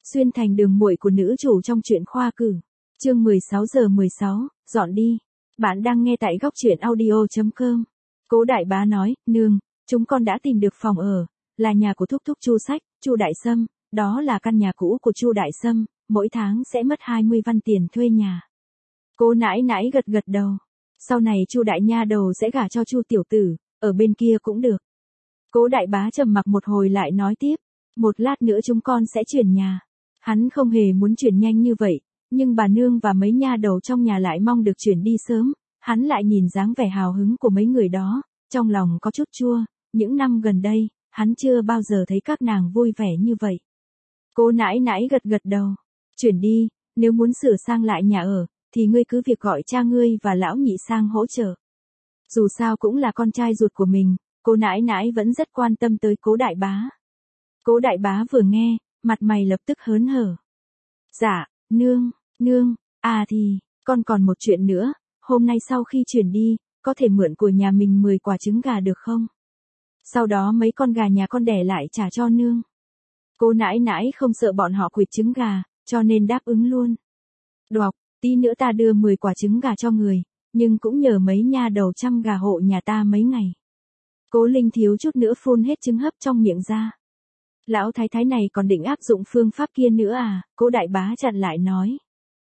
Xuyên thành đường muội của nữ chủ trong truyện khoa cử. Chương 16:16, dọn đi. Bạn đang nghe tại góc truyện audio.com. Cố đại bá nói, nương, chúng con đã tìm được phòng ở, là nhà của thúc thúc Chu Sách, Chu Đại Sâm, đó là căn nhà cũ của Chu Đại Sâm, mỗi tháng sẽ mất 20 văn tiền thuê nhà. Cố nãi nãi gật gật đầu. Sau này Chu đại nha đầu sẽ gả cho Chu tiểu tử, ở bên kia cũng được. Cố đại bá trầm mặc một hồi lại nói tiếp, một lát nữa chúng con sẽ chuyển nhà. Hắn không hề muốn chuyển nhanh như vậy, nhưng bà nương và mấy nha đầu trong nhà lại mong được chuyển đi sớm, hắn lại nhìn dáng vẻ hào hứng của mấy người đó, trong lòng có chút chua, những năm gần đây, hắn chưa bao giờ thấy các nàng vui vẻ như vậy. Cố nãi nãi gật gật đầu, chuyển đi, nếu muốn sửa sang lại nhà ở, thì ngươi cứ việc gọi cha ngươi và lão nhị sang hỗ trợ. Dù sao cũng là con trai ruột của mình, cô nãi nãi vẫn rất quan tâm tới cố đại bá. Cố đại bá vừa nghe, mặt mày lập tức hớn hở. Dạ, nương, thì, con còn một chuyện nữa, hôm nay sau khi chuyển đi, có thể mượn của nhà mình 10 quả trứng gà được không? Sau đó mấy con gà nhà con đẻ lại trả cho nương. Cô nãi nãi không sợ bọn họ quỵt trứng gà, cho nên đáp ứng luôn. Đoọc, tí nữa ta đưa 10 quả trứng gà cho người, nhưng cũng nhờ mấy nha đầu chăm gà hộ nhà ta mấy ngày. Cố Linh thiếu chút nữa phun hết trứng hấp trong miệng ra. Lão thái thái này còn định áp dụng phương pháp kia nữa à, cố đại bá chặn lại nói.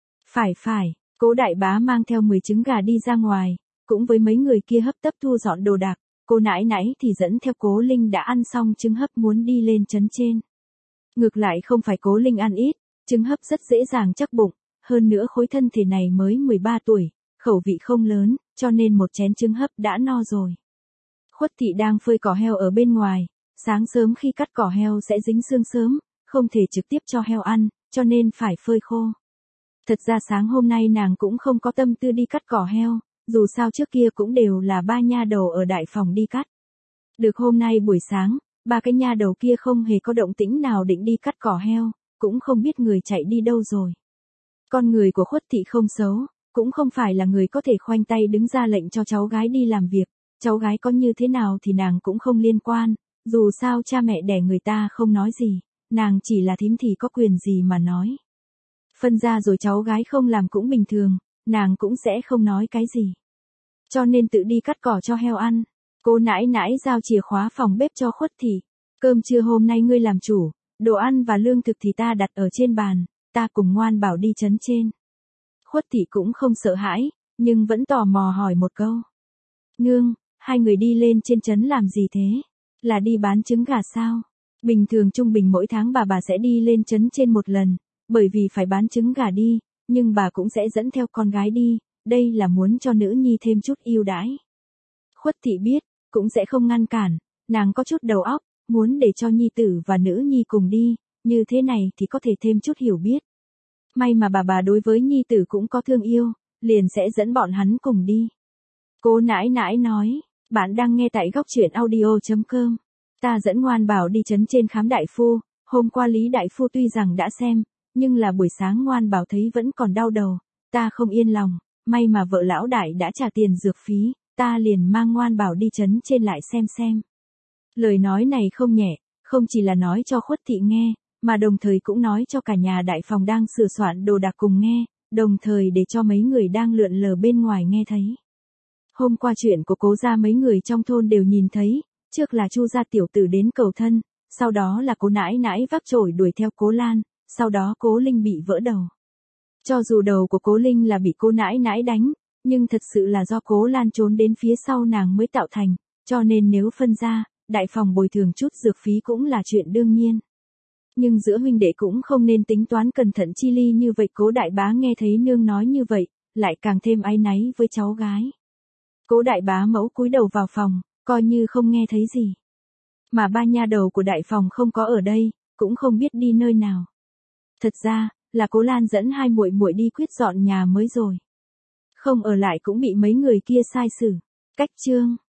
Phải, cố đại bá mang theo 10 trứng gà đi ra ngoài, cũng với mấy người kia hấp tấp thu dọn đồ đạc, cô nãi nãi thì dẫn theo Cố Linh đã ăn xong trứng hấp muốn đi lên trấn trên. Ngược lại không phải Cố Linh ăn ít, trứng hấp rất dễ dàng chắc bụng, hơn nữa khối thân thể này mới 13 tuổi, khẩu vị không lớn, cho nên một chén trứng hấp đã no rồi. Khuất thị đang phơi cỏ heo ở bên ngoài, sáng sớm khi cắt cỏ heo sẽ dính xương sớm, không thể trực tiếp cho heo ăn, cho nên phải phơi khô. Thật ra sáng hôm nay nàng cũng không có tâm tư đi cắt cỏ heo, dù sao trước kia cũng đều là ba nha đầu ở đại phòng đi cắt. Được hôm nay buổi sáng, ba cái nha đầu kia không hề có động tĩnh nào định đi cắt cỏ heo, cũng không biết người chạy đi đâu rồi. Con người của Khuất thị không xấu, cũng không phải là người có thể khoanh tay đứng ra lệnh cho cháu gái đi làm việc, cháu gái có như thế nào thì nàng cũng không liên quan, dù sao cha mẹ đẻ người ta không nói gì, nàng chỉ là thím thì có quyền gì mà nói. Phân ra rồi cháu gái không làm cũng bình thường, nàng cũng sẽ không nói cái gì. Cho nên tự đi cắt cỏ cho heo ăn. Cô nãi nãi giao chìa khóa phòng bếp cho Khuất thị. Cơm trưa hôm nay ngươi làm chủ, đồ ăn và lương thực thì ta đặt ở trên bàn, ta cùng ngoan bảo đi trấn trên. Khuất thị cũng không sợ hãi, nhưng vẫn tò mò hỏi một câu. Nương, hai người đi lên trên trấn làm gì thế? Là đi bán trứng gà sao? Bình thường trung bình mỗi tháng bà sẽ đi lên trấn trên một lần, bởi vì phải bán trứng gà đi, nhưng bà cũng sẽ dẫn theo con gái đi, đây là muốn cho nữ nhi thêm chút ưu đãi. Khuất thị biết, cũng sẽ không ngăn cản, nàng có chút đầu óc, muốn để cho nhi tử và nữ nhi cùng đi, như thế này thì có thể thêm chút hiểu biết. May mà bà đối với nhi tử cũng có thương yêu, liền sẽ dẫn bọn hắn cùng đi. Cô nãi nãi nói, bạn đang nghe tại góc truyện audio.com. Ta dẫn ngoan bảo đi trấn trên khám đại phu, hôm qua Lý đại phu tuy rằng đã xem, nhưng là buổi sáng ngoan bảo thấy vẫn còn đau đầu, ta không yên lòng, may mà vợ lão đại đã trả tiền dược phí, ta liền mang ngoan bảo đi trấn trên lại xem. Lời nói này không nhẹ, không chỉ là nói cho Khuất thị nghe, mà đồng thời cũng nói cho cả nhà đại phòng đang sửa soạn đồ đạc cùng nghe, đồng thời để cho mấy người đang lượn lờ bên ngoài nghe thấy. Hôm qua chuyện của Cố gia mấy người trong thôn đều nhìn thấy, trước là Chu gia tiểu tử đến cầu thân, sau đó là Cố nãi nãi vác chổi đuổi theo Cố Lan, sau đó Cố Linh bị vỡ đầu. Cho dù đầu của Cố Linh là bị Cố nãi nãi đánh, nhưng thật sự là do Cố Lan trốn đến phía sau nàng mới tạo thành, cho nên nếu phân ra, đại phòng bồi thường chút dược phí cũng là chuyện đương nhiên. Nhưng giữa huynh đệ cũng không nên tính toán cẩn thận chi ly như vậy. Cố đại bá nghe thấy nương nói như vậy, lại càng thêm áy náy với cháu gái. Cố đại bá mẫu cúi đầu vào phòng, coi như không nghe thấy gì. Mà ba nha đầu của đại phòng không có ở đây, cũng không biết đi nơi nào. Thật ra, là Cố Lan dẫn hai muội muội đi quyết dọn nhà mới rồi. Không ở lại cũng bị mấy người kia sai xử. Cách chương